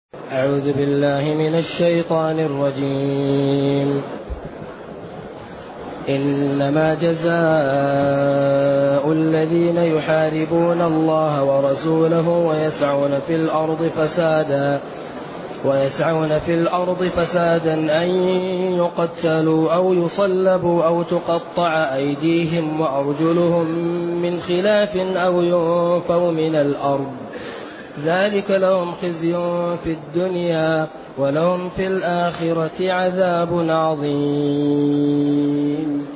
أعوذ بالله من الشيطان الرجيم. إنما جزاء الذين يحاربون الله ورسوله ويسعون في الأرض فسادا أن يقتلوا أو يصلبوا أو تقطع أيديهم وأرجلهم من خلاف أو ينفوا من الأرض، ذلك لهم خزي في الدنيا ولهم في الآخرة عذاب عظيم.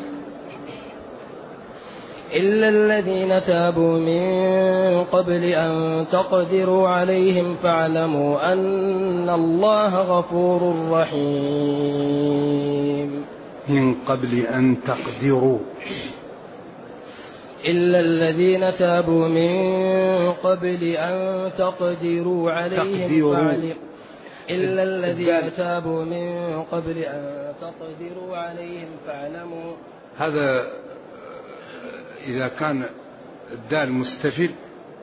إلا الذين تابوا من قبل أن تقدروا عليهم فاعلموا أن الله غفور رحيم. من قبل أن تقدروا، إلا الذين تابوا من قبل أن تقدروا عليهم إلا الذين تابوا من قبل أن تقدروا عليهم فاعلموا. هذا إذا كان الدال مستفل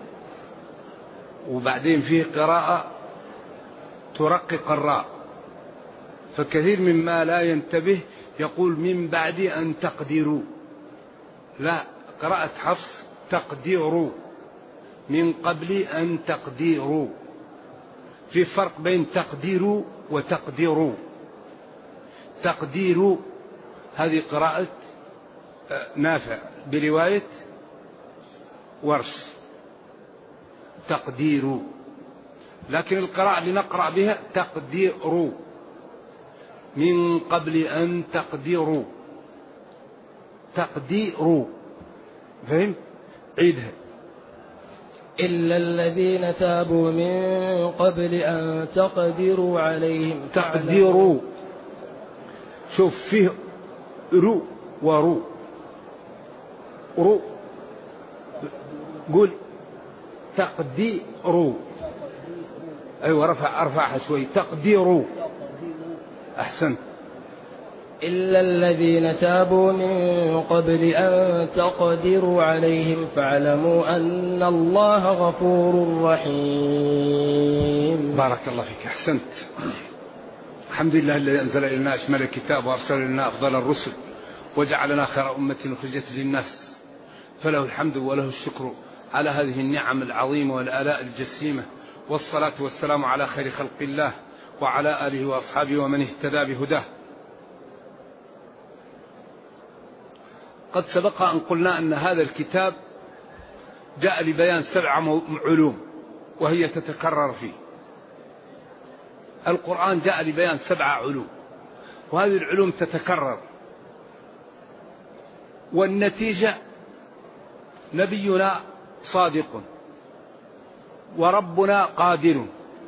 وبعدين فيه قراءة ترقق الراء، فكثير مما لا ينتبه يقول من بعد أن تقدروا، لا، قراءة حفص تقدروا، من قبل أن تقدروا. في فرق بين تقديروا وتقديروا. تقديروا هذه قراءة نافع برواية ورش، تقديروا، لكن القراءة اللي نقرأ بها تقديروا، من قبل أن تقدروا، تقديروا. فهم؟ عيدها. إلا الذين تابوا من قبل أن تقدروا عليهم تقديروا. شوف فيه رو ورو، رو، قول تقديروا. أيوة، أرفعها شوي، تقديروا، أحسنت. إلا الذين تابوا من قبل أن تقدروا عليهم فاعلموا أن الله غفور رحيم. بارك الله فيك، أحسنت. الحمد لله الذي أنزل إلينا أشمل الكتاب وأرسل لنا أفضل الرسل وجعلنا خير أمة أخرجت للناس، فله الحمد وله الشكر على هذه النعم العظيمة والآلاء الجسيمة، والصلاة والسلام على خير خلق الله وعلى آله وأصحابه ومن اهتدى بهداه. قد سبق أن قلنا أن هذا الكتاب جاء لبيان 7 علوم وهي تتكرر فيه. القرآن جاء لبيان 7 علوم، وهذه العلوم تتكرر، والنتيجة نبينا صادق وربنا قادر،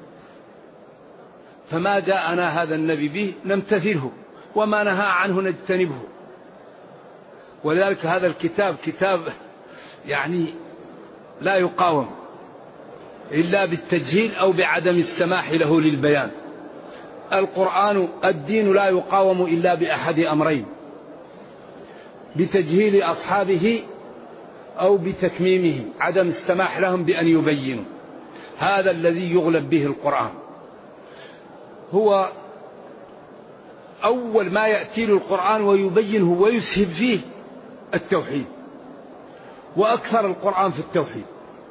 فما جاءنا هذا النبي به نمتثله، وما نهى عنه نجتنبه. ولذلك هذا الكتاب كتاب يعني لا يقاوم إلا بالتجهيل أو بعدم السماح له للبيان. القرآن الدين لا يقاوم إلا بأحد أمرين: بتجهيل أصحابه أو بتكميمه، عدم السماح لهم بأن يبينوا. هذا الذي يغلب به القرآن. هو أول ما يأتي القرآن ويبينه ويسهب فيه التوحيد، وأكثر القرآن في التوحيد.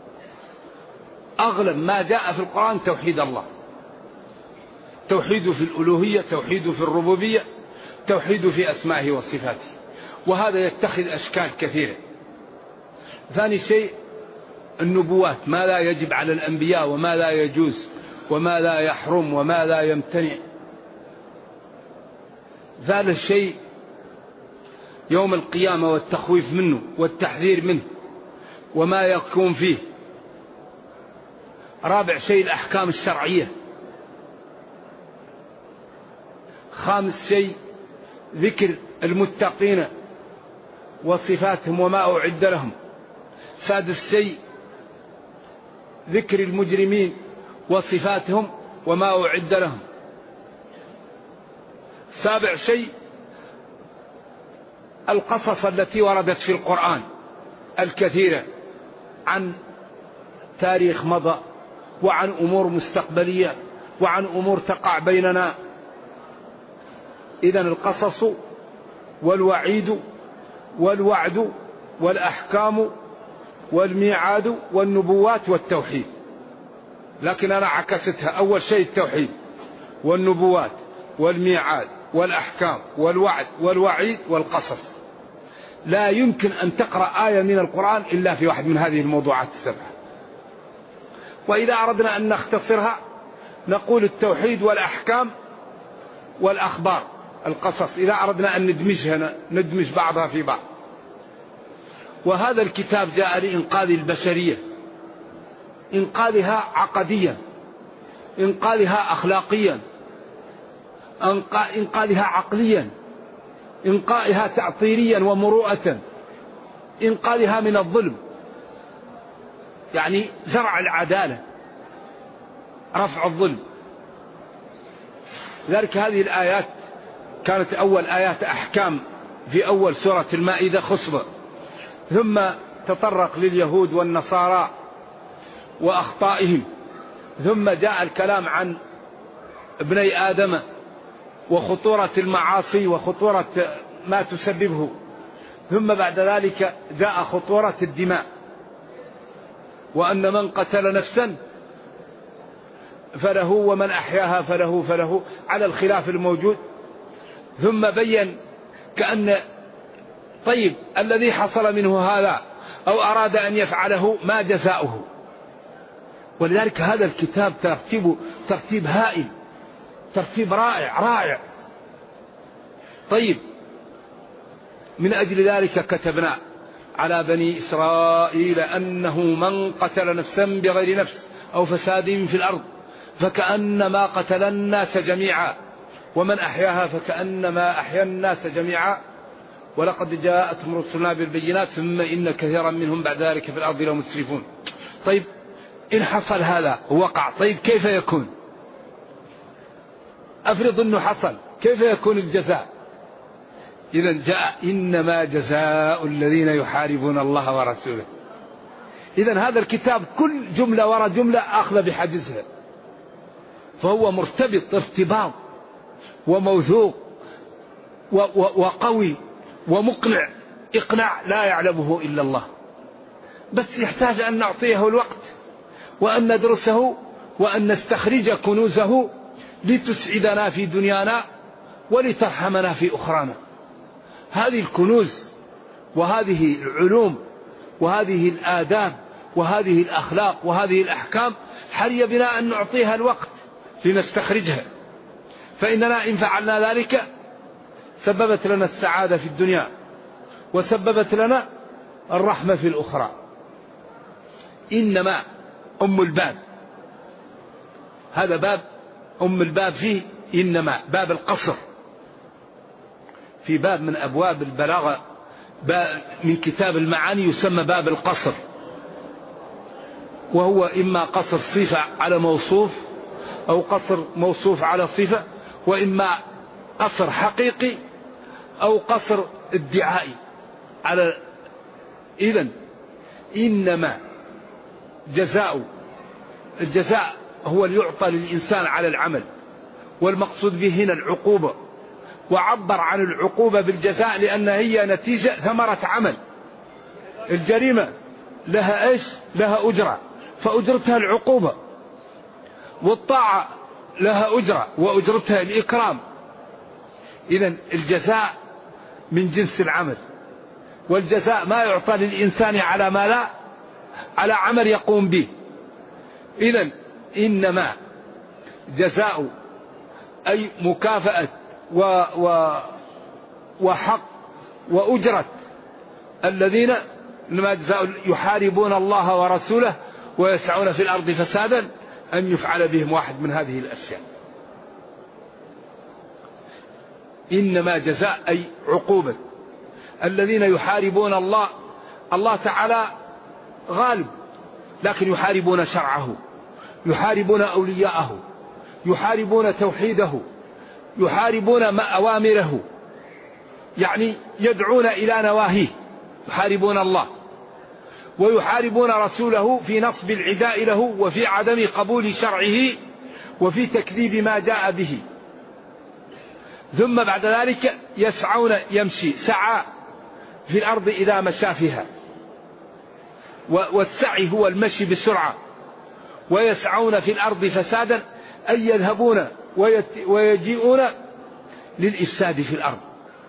أغلب ما جاء في القرآن توحيد الله، توحيد في الألوهية، توحيد في الربوبية، توحيد في أسمائه وصفاته، وهذا يتخذ أشكال كثيرة. ثاني شيء النبوات، ما لا يجب على الأنبياء وما لا يجوز وما لا يحرم وما لا يمتنع. ثالث شيء يوم القيامة والتخويف منه والتحذير منه وما يكون فيه. رابع شيء الأحكام الشرعية. خامس شيء ذكر المتقين وصفاتهم وما أعد لهم. سادس شيء ذكر المجرمين وصفاتهم وما أعد لهم. سابع شيء القصص التي وردت في القرآن الكثيرة عن تاريخ مضى وعن أمور مستقبلية وعن أمور تقع بيننا. إذن القصص والوعيد والوعد والأحكام والميعاد والنبوات والتوحيد. لكن أنا عكستها، أول شيء التوحيد والنبوات والميعاد والأحكام والوعد والوعيد والقصص. لا يمكن أن تقرأ آية من القرآن إلا في واحد من هذه الموضوعات السبعة. وإذا أردنا أن نختصرها نقول التوحيد والأحكام والأخبار القصص، إذا أردنا أن ندمج بعضها في بعض. وهذا الكتاب جاء لإنقاذ البشرية، إنقاذها عقديا، إنقاذها أخلاقيا، إنقاذها عقليا، إنقاذها تعطيريا ومروءة، إنقاذها من الظلم، يعني زرع العدالة، رفع الظلم. لذلك هذه الآيات كانت أول آيات أحكام في أول سورة المائدة خصبة، ثم تطرق لليهود والنصارى وأخطائهم، ثم جاء الكلام عن ابني آدم وخطورة المعاصي وخطورة ما تسببه، ثم بعد ذلك جاء خطورة الدماء، وأن من قتل نفسا فله ومن أحياها فله على الخلاف الموجود. ثم بين كأن طيب الذي حصل منه هذا أو أراد أن يفعله ما جزاؤه. ولذلك هذا الكتاب ترتيب هائل، ترتيب رائع. طيب من أجل ذلك كتبنا على بني إسرائيل أنه من قتل نفسا بغير نفس أو فساد في الأرض فكأنما قتل الناس جميعا ومن أحياها فكأنما أحيا الناس جميعا ولقد جاءتهم رسلنا بالبينات ثم إن كثيرا منهم بعد ذلك في الأرض لمسرفون. طيب إن حصل هذا وقع، طيب كيف يكون؟ أفرض أنه حصل، كيف يكون الجزاء؟ إذن جاء إنما جزاء الذين يحاربون الله ورسوله. إذن هذا الكتاب كل جملة وراء جملة أخذ بحجزها، فهو مرتبط ارتباط وموثوق وقوي ومقنع إقناع لا يعلمه إلا الله، بس يحتاج أن نعطيه الوقت وأن ندرسه وأن نستخرج كنوزه لتسعدنا في دنيانا ولترحمنا في أخرانا. هذه الكنوز وهذه العلوم وهذه الآداب وهذه الأخلاق وهذه الأحكام حري بنا أن نعطيها الوقت لنستخرجها، فإننا إن فعلنا ذلك سببت لنا السعادة في الدنيا وسببت لنا الرحمة في الأخرى. إنما أم الباب، هذا باب أم الباب فيه إنما باب القصر، في باب من أبواب البلاغة من كتاب المعاني يسمى باب القصر، وهو إما قصر صفة على موصوف أو قصر موصوف على صفة، وإما قصر حقيقي أو قصر ادعائي على. إذن إنما الجزاء هو اللي يعطى للإنسان على العمل، والمقصود به هنا العقوبة، وعبر عن العقوبة بالجزاء لأن هي نتيجة ثمرة عمل. الجريمة لها إيش؟ لها أجرة فأجرتها العقوبة، والطاعة لها أجرة وأجرتها الإكرام. إذن الجزاء من جنس العمل، والجزاء ما يعطى للإنسان على ما لا على عمل يقوم به. إذن إنما جزاء أي مكافأة وحق وأجرة الذين لما جزاء يحاربون الله ورسوله ويسعون في الأرض فسادا أن يفعل بهم واحد من هذه الأشياء. إنما جزاء أي عقوبة الذين يحاربون الله. الله تعالى غالب، لكن يحاربون شرعه، يحاربون أولياءه، يحاربون توحيده، يحاربون أوامره، يعني يدعون إلى نواهيه، يحاربون الله ويحاربون رسوله في نصب العداء له وفي عدم قبول شرعه وفي تكذيب ما جاء به. ثم بعد ذلك يسعون، يمشي سعى في الأرض إذا مشى فيها، والسعي هو المشي بسرعة. ويسعون في الأرض فسادا أي يذهبون ويجيئون للإفساد في الأرض.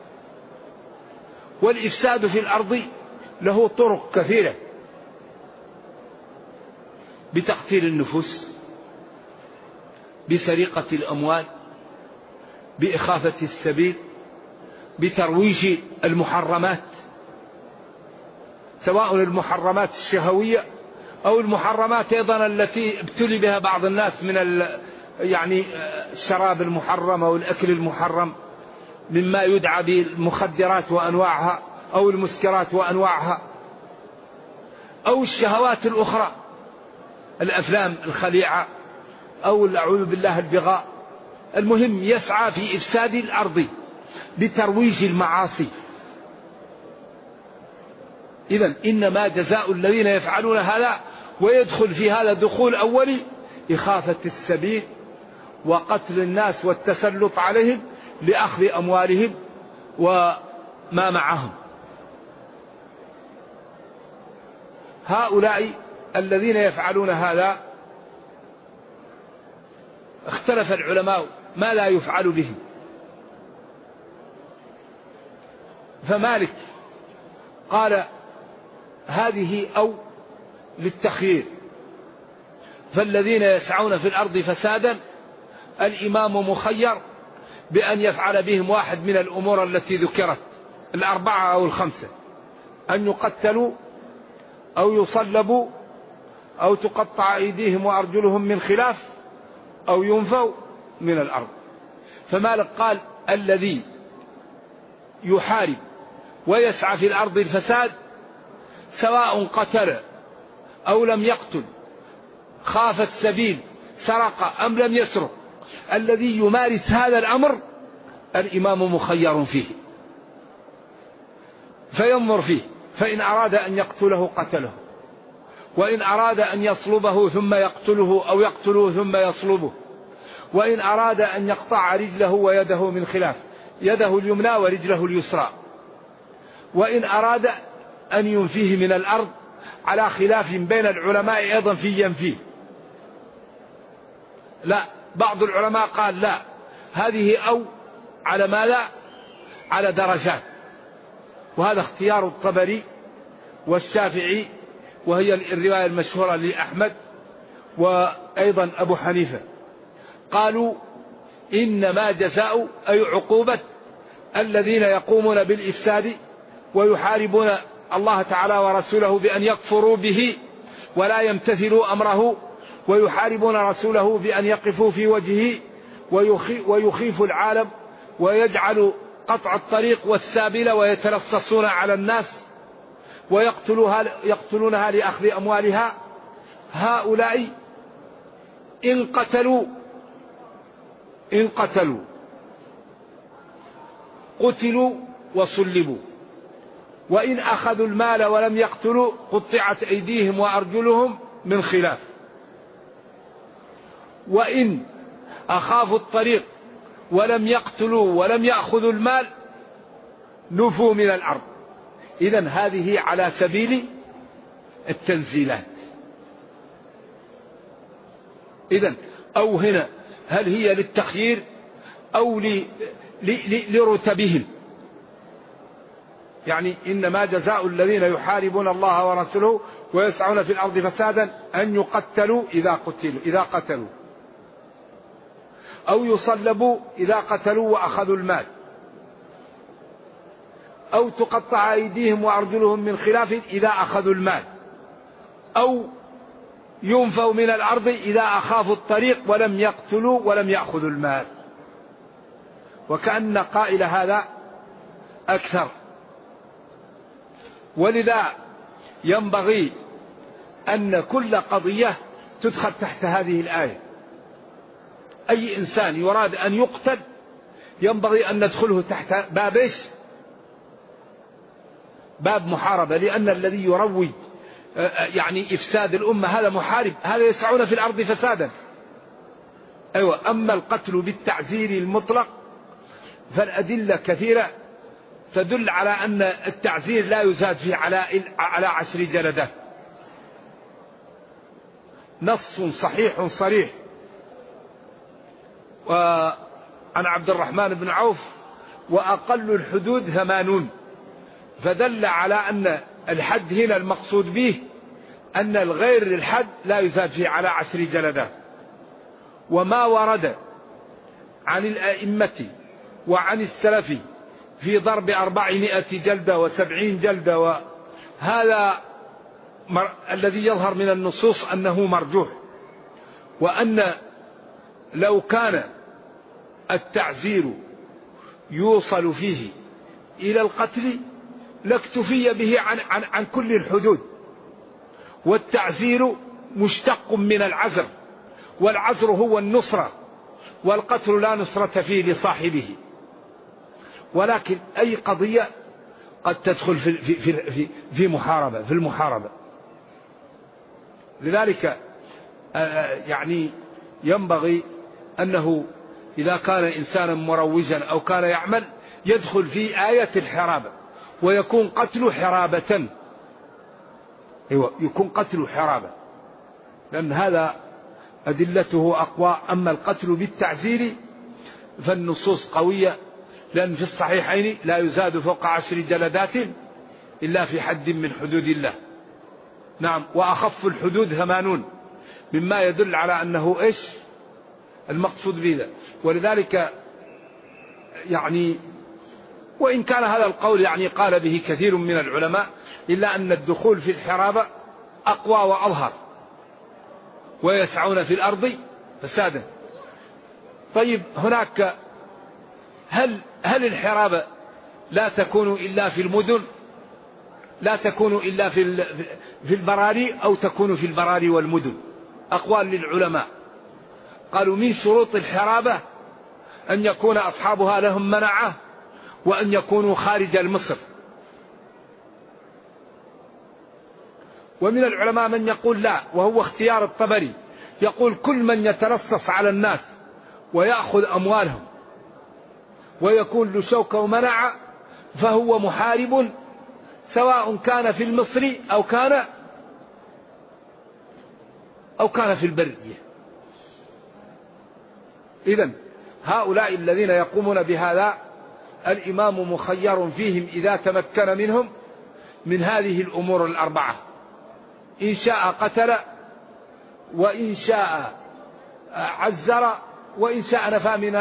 والإفساد في الأرض له طرق كثيرة، بتقتيل النفوس، بسرقة الأموال، بإخافة السبيل، بترويج المحرمات، سواء المحرمات الشهوية أو المحرمات أيضا التي ابتلي بها بعض الناس من يعني الشراب المحرم أو الأكل المحرم، مما يدعى بالمخدرات وأنواعها أو المسكرات وأنواعها، أو الشهوات الأخرى، الأفلام الخليعة أو أعوذ بالله البغاء. المهم يسعى في إفساد الأرض بترويج المعاصي. إذن إنما جزاء الذين يفعلون هذا، ويدخل في هذا دخول أولي إخافة السبيل وقتل الناس والتسلط عليهم لأخذ أموالهم وما معهم. هؤلاء الذين يفعلون هذا اختلف العلماء ما لا يفعل بهم. فمالك قال هذه أو للتخيير، فالذين يسعون في الأرض فسادا الإمام مخير بأن يفعل بهم واحد من الأمور التي ذكرت، الأربعة أو الخمسة: أن يقتلوا أو يصلبوا أو تقطع أيديهم وأرجلهم من خلاف أو ينفوا من الأرض. فمالك قال الذي يحارب ويسعى في الأرض الفساد سواء قتل أو لم يقتل، خاف السبيل، سرق أم لم يسرق، الذي يمارس هذا الأمر الإمام مخير فيه، فينظر فيه، فإن أراد أن يقتله قتله، وإن أراد أن يصلبه ثم يقتله أو يقتله ثم يصلبه، وإن أراد أن يقطع رجله ويده من خلاف، يده اليمنى ورجله اليسرى، وإن أراد أن ينفيه من الأرض، على خلاف بين العلماء أيضا في ينفيه. لا، بعض العلماء قال لا، هذه أو على ماذا؟ على درجات، وهذا اختيار الطبري والشافعي، وهي الرواية المشهورة لأحمد وأيضا أبو حنيفة. قالوا إنما جزاء أي عقوبة الذين يقومون بالإفساد ويحاربون الله تعالى ورسوله بأن يكفروا به ولا يمتثلوا أمره، ويحاربون رسوله بأن يقفوا في وجهه ويخيفوا العالم ويجعلوا قطع الطريق والسابلة ويتلصصون على الناس ويقتلونها لأخذ أموالها. هؤلاء إن قتلوا قتلوا وصلبوا، وإن أخذوا المال ولم يقتلوا قطعت أيديهم وأرجلهم من خلاف، وإن أخافوا الطريق ولم يقتلوا ولم يأخذوا المال نفوا من الأرض. إذن هذه على سبيل التنزيلات. إذن أو هنا هل هي للتخيير أو لرتبهم؟ يعني إنما جزاء الذين يحاربون الله ورسوله ويسعون في الأرض فسادا أن يقتلوا إذا قتلوا، أو يصلبوا إذا قتلوا وأخذوا المال، أو تقطع أيديهم وأرجلهم من خلاف إذا أخذوا المال، أو ينفوا من الأرض إذا أخافوا الطريق ولم يقتلوا ولم يأخذوا المال. وكأن قائل هذا أكثر. ولذا ينبغي أن كل قضية تدخل تحت هذه الآية. أي إنسان يراد أن يقتل ينبغي أن ندخله تحت باب إيش؟ باب محاربة، لأن الذي يروج يعني إفساد الأمة هذا محارب، هذا يسعون في الأرض فسادا. أيوة. أما القتل بالتعزير المطلق فالأدلة كثيرة تدل على أن التعزير لا يزاد فيه على 10 جلدات. نص صحيح صريح عن عبد الرحمن بن عوف: وأقل الحدود 80. فدل على أن الحد هنا المقصود به أن الغير الحد لا يزاد فيه على 10 جلدات. وما ورد عن الأئمة وعن السلف في ضرب 400 جلدة و70 جلدة، وهذا الذي يظهر من النصوص أنه مرجوح، وأن لو كان التعزير يوصل فيه إلى القتل لاكتفي به عن كل الحدود. والتعزير مشتق من العزر، والعزر هو النصرة، والقتل لا نصرة فيه لصاحبه. ولكن أي قضية قد تدخل في المحاربة. لذلك يعني ينبغي أنه إذا كان إنسانا مروجا أو كان يعمل يدخل في آية الحرابة، ويكون قتل حرابة. أيوة، يكون قتل حرابة، لأن هذا أدلته أقوى. أما القتل بالتعزير فالنصوص قوية، لأن في الصحيحين لا يزاد فوق 10 جلدات إلا في حد من حدود الله. نعم. وأخف الحدود 80، مما يدل على أنه إيش المقصود به. ولذلك يعني وإن كان هذا القول يعني قال به كثير من العلماء، إلا أن الدخول في الحرابة أقوى وأظهر، ويسعون في الأرض فسادا. طيب، هناك هل الحرابة لا تكون إلا في المدن؟ لا تكون إلا في البراري، أو تكون في البراري والمدن؟ أقوال للعلماء. قالوا من شروط الحرابة أن يكون أصحابها لهم منعة، وأن يكونوا خارج المصر. ومن العلماء من يقول لا، وهو اختيار الطبري، يقول كل من يتلصص على الناس ويأخذ أموالهم ويكون له شوكة ومنعة فهو محارب، سواء كان في المصر أو كان في البرية. إذن هؤلاء الذين يقومون بهذا الإمام مخير فيهم إذا تمكن منهم من هذه الأمور الأربعة: إن شاء قتل، وإن شاء عزر، وإن شاء نفى من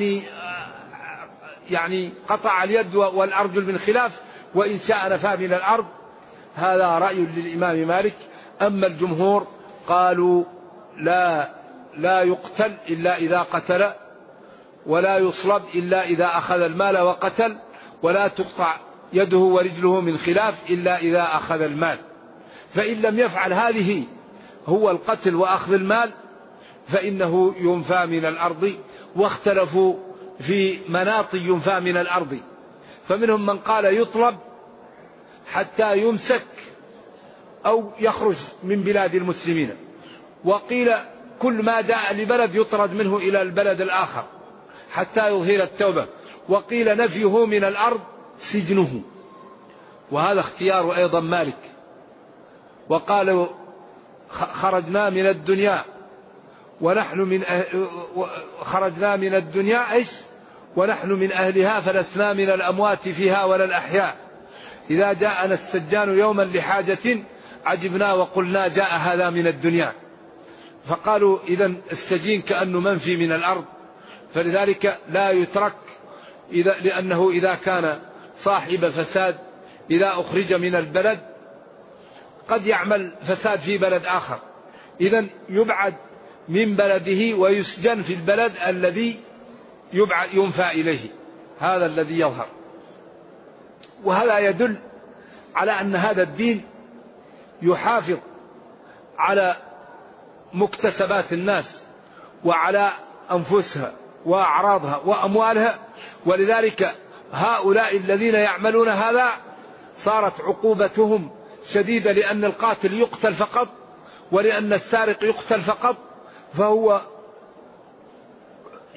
يعني قطع اليد والأرجل من خلاف، وإن شاء نفى من الأرض. هذا رأي للإمام مالك. أما الجمهور قالوا لا يقتل إلا إذا قتل، ولا يصلب إلا إذا أخذ المال وقتل، ولا تقطع يده ورجله من خلاف إلا إذا أخذ المال. فإن لم يفعل هذه هو القتل وأخذ المال فإنه ينفى من الأرض. واختلفوا في مناط ينفى من الأرض، فمنهم من قال يطلب حتى يمسك أو يخرج من بلاد المسلمين، وقيل كل ما جاء لبلد يطرد منه إلى البلد الآخر حتى يظهر التوبة، وقيل نفيه من الأرض سجنه، وهذا اختيار أيضا مالك. وقالوا خرجنا من الدنيا ونحن خرجنا من الدنيا إيش ونحن من أهلها، فلسنا من الأموات فيها ولا الأحياء. إذا جاءنا السجان يوما لحاجة عجبنا وقلنا جاء هذا من الدنيا. فقالوا إذن السجين كأنه منفي من الأرض، فلذلك لا يترك، لأنه إذا كان صاحب فساد إذا أخرج من البلد قد يعمل فساد في بلد آخر، إذن يبعد من بلده ويسجن في البلد الذي ينفى إليه. هذا الذي يظهر. وهذا يدل على أن هذا الدين يحافظ على مكتسبات الناس وعلى أنفسها وأعراضها وأموالها. ولذلك هؤلاء الذين يعملون هذا صارت عقوبتهم شديدة، لأن القاتل يقتل فقط، ولأن السارق يقتل فقط، فهو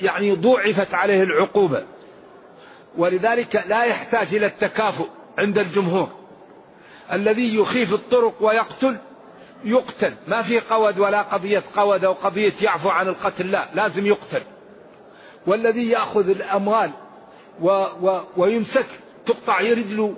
يعني ضوعفت عليه العقوبة، ولذلك لا يحتاج إلى التكافؤ عند الجمهور. الذي يخيف الطرق ويقتل يقتل، ما في قود ولا قضية قود أو قضية يعفو عن القتل، لا، لازم يقتل. والذي يأخذ الأموال ويمسك تقطع رجله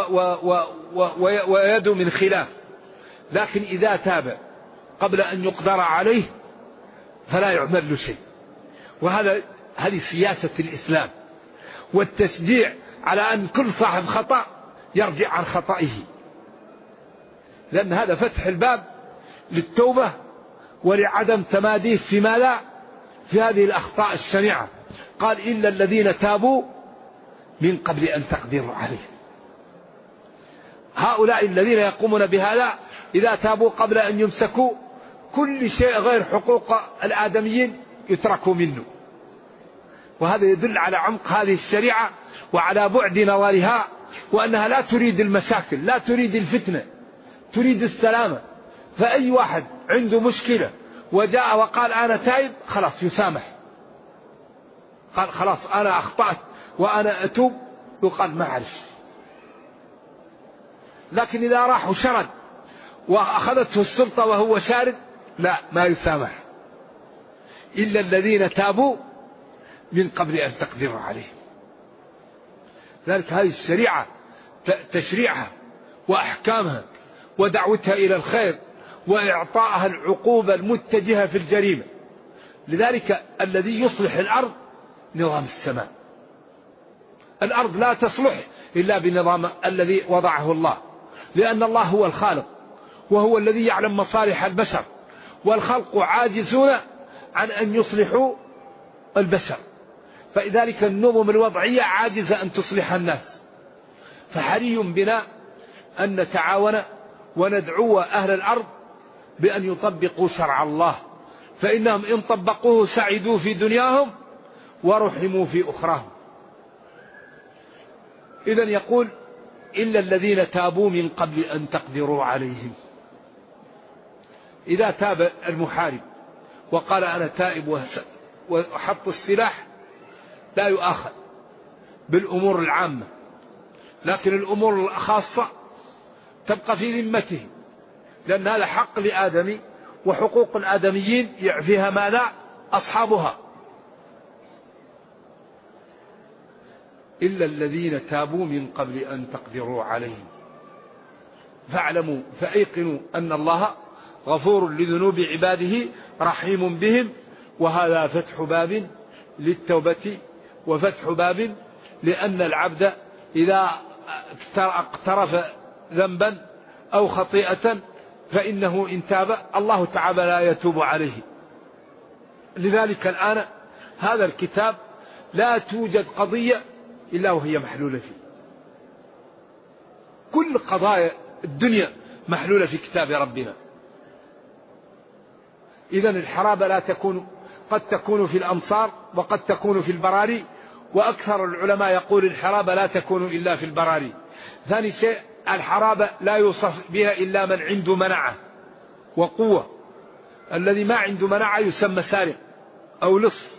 ويده من خلاف، لكن إذا تاب قبل أن يقدر عليه فلا يعمل له شيء. هذه سياسة الإسلام، والتشجيع على أن كل صاحب خطأ يرجع عن خطئه، لأن هذا فتح الباب للتوبة ولعدم تماديه فيما لا في هذه الأخطاء الشنيعة. قال إلا الذين تابوا من قبل أن تقدروا عليه. هؤلاء الذين يقومون بهذا إذا تابوا قبل أن يمسكوا، كل شيء غير حقوق الآدميين يتركوا منه. وهذا يدل على عمق هذه الشريعة وعلى بعد نظرها، وأنها لا تريد المشاكل، لا تريد الفتنة، تريد السلامة. فأي واحد عنده مشكلة وجاء وقال أنا تائب، خلاص يسامح، قال خلاص أنا أخطأت وأنا أتوب، يقال ما أعرف. لكن إذا راح وشرد وأخذته السلطة وهو شارد، لا، ما يسامح. إلا الذين تابوا من قبل أن تقدروا عليه. ذلك هذه الشريعة تشريعها وأحكامها ودعوتها إلى الخير وإعطائها العقوبة المتجهة في الجريمة. لذلك الذي يصلح الأرض نظام السماء. الأرض لا تصلح إلا بنظام الذي وضعه الله، لأن الله هو الخالق وهو الذي يعلم مصالح البشر، والخلق عاجزون عن أن يصلحوا البشر. فلذلك النظم الوضعية عاجزة أن تصلح الناس. فحري بنا أن نتعاون وندعو أهل الأرض بأن يطبقوا شرع الله، فإنهم إن طبقوه سعدوا في دنياهم ورحموا في أخراهم. إذن يقول إلا الذين تابوا من قبل أن تقدروا عليهم. إذا تاب المحارب وقال أنا تائب وحط السلاح لا يؤاخذ بالأمور العامة، لكن الأمور الخاصة تبقى في ذمته، لأن هذا حق لآدمي، وحقوق الآدميين يعفيها ما لا أصحابها. إلا الذين تابوا من قبل أن تقدروا عليهم فاعلموا فأيقنوا أن الله غفور لذنوب عباده رحيم بهم. وهذا فتح باب للتوبة وفتح باب، لأن العبد إذا اقترف ذنبا أو خطيئة فإنه إن تاب الله تعالى لا يتوب عليه. لذلك الآن هذا الكتاب لا توجد قضية إلا وهي محلولة فيه. كل قضايا الدنيا محلولة في كتاب ربنا. إذن الحرابة لا تكون، قد تكون في الأمصار وقد تكون في البراري، وأكثر العلماء يقول الحرابة لا تكون إلا في البراري. ثاني شيء الحرابة لا يوصف بها إلا من عنده منعة وقوة. الذي ما عنده منعة يسمى سارق أو لص.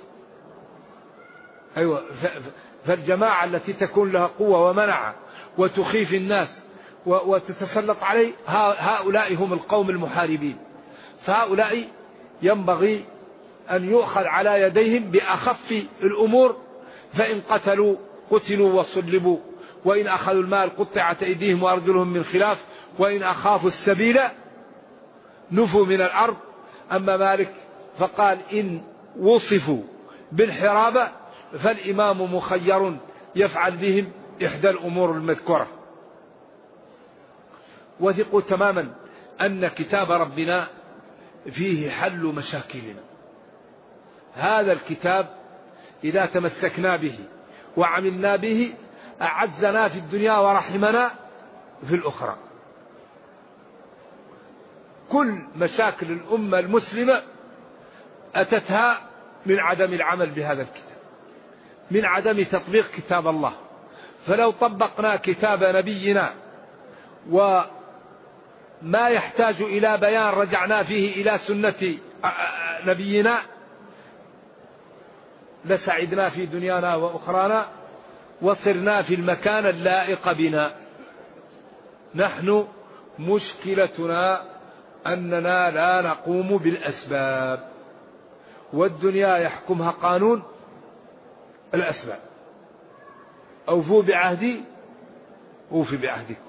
أيوة. فالجماعة التي تكون لها قوة ومنعة وتخيف الناس وتتسلط عليه، هؤلاء هم القوم المحاربين. فهؤلاء ينبغي أن يؤخذ على يديهم بأخف الأمور، فإن قتلوا قتلوا وصلبوا، وإن أخذوا المال قطعت أيديهم وأرجلهم من خلاف، وإن أخافوا السبيل نفوا من الأرض. أما مالك فقال إن وصفوا بالحرابة فالإمام مخير يفعل بهم إحدى الأمور المذكورة. وثقوا تماما أن كتاب ربنا فيه حل مشاكلنا. هذا الكتاب إذا تمسكنا به وعملنا به أعزنا في الدنيا ورحمنا في الأخرى. كل مشاكل الأمة المسلمة أتتها من عدم العمل بهذا الكتاب، من عدم تطبيق كتاب الله. فلو طبقنا كتاب نبينا وما يحتاج إلى بيان رجعنا فيه إلى سنة نبينا لسعدنا في دنيانا وأخرانا وصرنا في المكان اللائق بنا. نحن مشكلتنا أننا لا نقوم بالأسباب، والدنيا يحكمها قانون الأسباب. أوفوا بعهدي أوفي بعهدكم.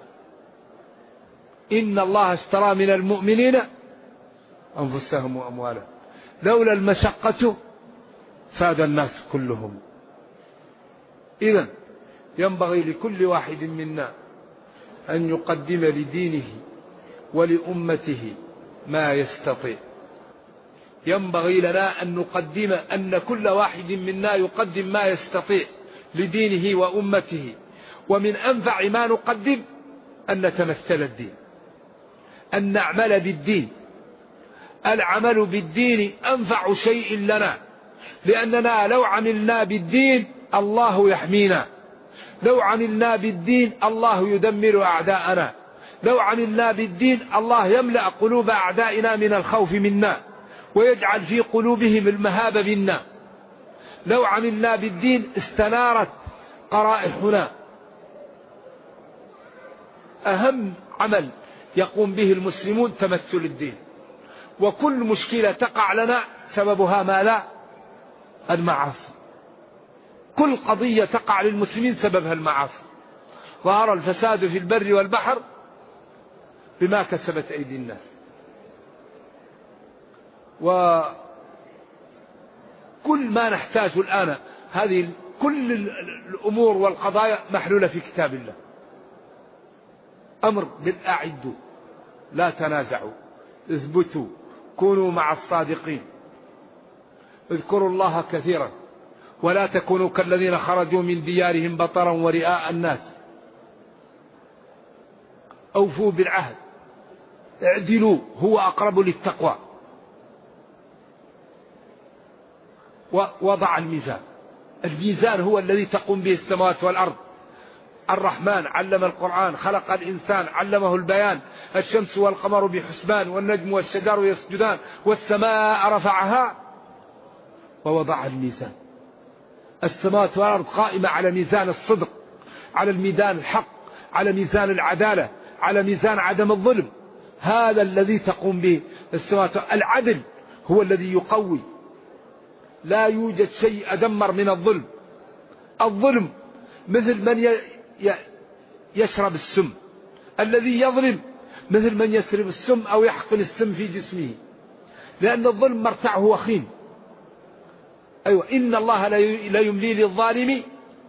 إن الله اشترى من المؤمنين أنفسهم وأموالهم، لولا المشقة ساد الناس كلهم. إذن ينبغي لكل واحد منا أن يقدم لدينه ولأمته ما يستطيع. ينبغي لنا أن كل واحد منا يقدم ما يستطيع لدينه وأمته، ومن أنفع ما نقدم أن نتمثل الدين، أن نعمل بالدين. العمل بالدين أنفع شيء لنا، لأننا لو عملنا بالدين الله يحمينا، لو عملنا بالدين الله يدمر أعداءنا، لو عملنا بالدين الله يملأ قلوب أعدائنا من الخوف منا ويجعل في قلوبهم المهابة منا. لو عملنا بالدين استنارت قرائحنا. أهم عمل يقوم به المسلمون تمثل الدين، وكل مشكلة تقع لنا سببها ما لا المعاصي. كل قضية تقع للمسلمين سببها المعاصي. ظهر الفساد في البر والبحر بما كسبت أيدي الناس. وكل ما نحتاج الآن هذه كل الأمور والقضايا محلولة في كتاب الله. أمر بالأعدوا، لا تنازعوا، اثبتوا، كونوا مع الصادقين، اذكروا الله كثيرا، ولا تكونوا كالذين خرجوا من ديارهم بطرا ورئاء الناس، أوفوا بالعهد، اعدلوا هو أقرب للتقوى، ووضع الميزان. الميزان هو الذي تقوم به السماوات والأرض. الرحمن علم القرآن، خلق الإنسان، علمه البيان. الشمس والقمر بحسبان، والنجم والشجر يسجدان، والسماء رفعها ووضع الميزان. السماوات والأرض قائمة على ميزان الصدق، على الميزان الحق، على ميزان العدالة، على ميزان عدم الظلم. هذا الذي تقوم به السماوات. العدل هو الذي يقوي. لا يوجد شيء أدمر من الظلم. الظلم مثل من يشرب السم، الذي يظلم مثل من يشرب السم أو يحقن السم في جسمه، لأن الظلم مرتعه وخيم. أيوة، إن الله لا يملي للظالم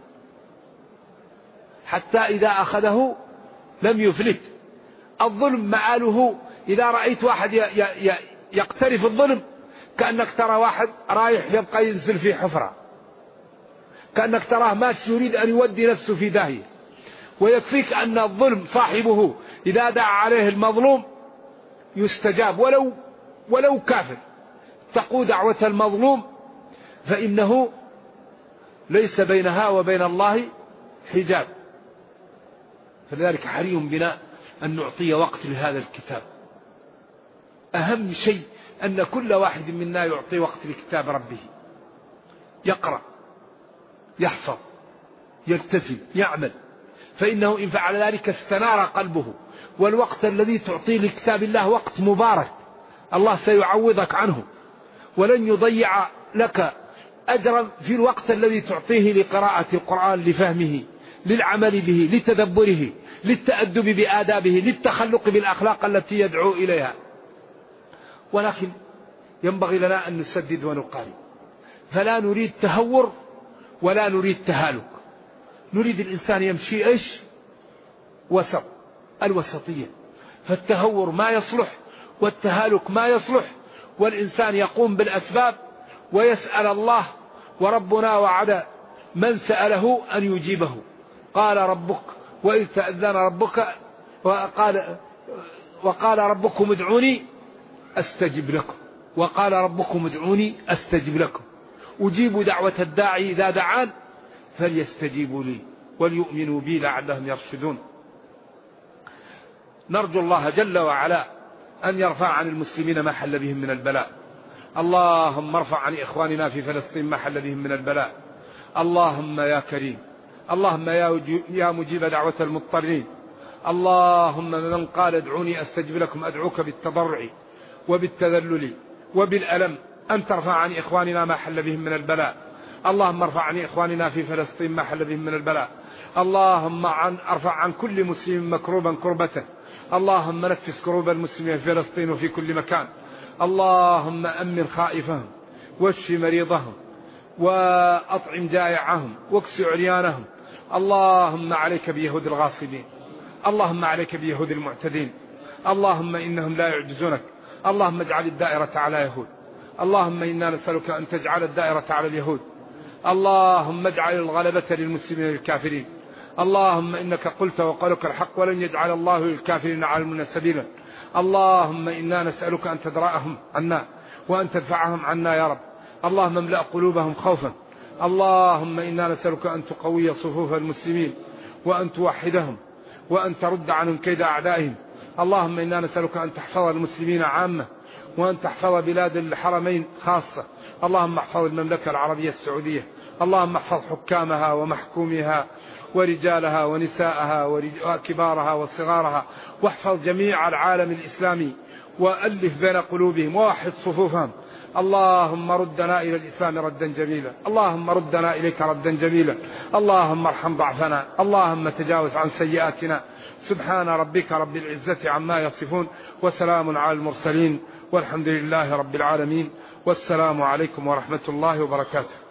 حتى إذا أخذه لم يفلت. الظلم مآله إذا رأيت واحد يقترف الظلم كأنك ترى واحد رايح يبقى ينزل في حفرة، كأنك تراه ماشي يريد أن يودي نفسه في داهية. ويكفيك أن الظلم صاحبه إذا دعا عليه المظلوم يستجاب ولو كافر. تقول دعوة المظلوم فإنه ليس بينها وبين الله حجاب. فلذلك حري بنا أن نعطي وقت لهذا الكتاب. أهم شيء أن كل واحد منا يعطي وقت لكتاب ربه، يقرأ، يحفظ، يلتزم، يعمل، فإنه إن فعل ذلك استنار قلبه. والوقت الذي تعطيه لكتاب الله وقت مبارك، الله سيعوضك عنه، ولن يضيع لك أجرا في الوقت الذي تعطيه لقراءة القرآن، لفهمه، للعمل به، لتدبره، للتأدب بآدابه، للتخلق بالأخلاق التي يدعو إليها. ولكن ينبغي لنا أن نسدد ونقارب، فلا نريد تهور ولا نريد تهالك. نريد الإنسان يمشي إيش؟ وسط، الوسطية. فالتهور ما يصلح والتهالك ما يصلح، والإنسان يقوم بالأسباب ويسأل الله. وربنا وعد من سأله أن يجيبه. قال ربك وإذ تأذن ربك وقال ربكم ادعوني أستجب لكم، وقال ربكم ادعوني أستجب لكم. أجيب دعوة الداعي إذا دعان فليستجيبوا لي وليؤمنوا بي لعلهم يرشدون. نرجو الله جل وعلا أن يرفع عن المسلمين ما حل بهم من البلاء، اللهم ارفع عن إخواننا في فلسطين ما حل بهم من البلاء. اللهم يا كريم، اللهم يا مجيب دعوة المضطرين، اللهم من قال ادعوني أستجب لكم أدعوك بالتضرع وبالتذلل وبالألم أن ترفع عن إخواننا ما حل بهم من البلاء. اللهم ارفع عن إخواننا في فلسطين ما حل بهم من البلاء. اللهم ارفع عن كل مسلم مكروبا كربته. اللهم نفس كروب المسلمين في فلسطين وفي كل مكان. اللهم أمن خائفهم واشف مريضهم وأطعم جائعهم واكس عريانهم. اللهم عليك بيهود الغاصبين، اللهم عليك بيهود المعتدين، اللهم إنهم لا يعجزونك. اللهم اجعل الدائرة على يهود. اللهم إنا نسألك أن تجعل الدائرة على اليهود. اللهم اجعل الغلبة للمسلمين الكافرين. اللهم إنك قلت وقولك الحق ولن يجعل الله للكافرين على المؤمنين سبيلا. اللهم إنا نسألك أن تدرأهم عنا وأن تدفعهم عنا يا رب. اللهم املأ قلوبهم خوفا. اللهم إنا نسألك أن تقوي صفوف المسلمين وأن توحدهم وأن ترد عنهم كيد أعدائهم. اللهم إنا نسألك أن تحفظ المسلمين عامة وأن تحفظ بلاد الحرمين خاصة. اللهم احفظ المملكة العربية السعودية. اللهم احفظ حكامها ومحكومها ورجالها ونساءها وكبارها وصغارها، واحفظ جميع العالم الإسلامي وألف بين قلوبهم ووحد صفوفهم. اللهم ردنا إلى الإسلام ردا جميلا. اللهم ردنا إليك ردا جميلا. اللهم ارحم ضعفنا. اللهم تجاوز عن سيئاتنا. سبحان ربك رب العزة عما يصفون وسلام على المرسلين والحمد لله رب العالمين. والسلام عليكم ورحمة الله وبركاته.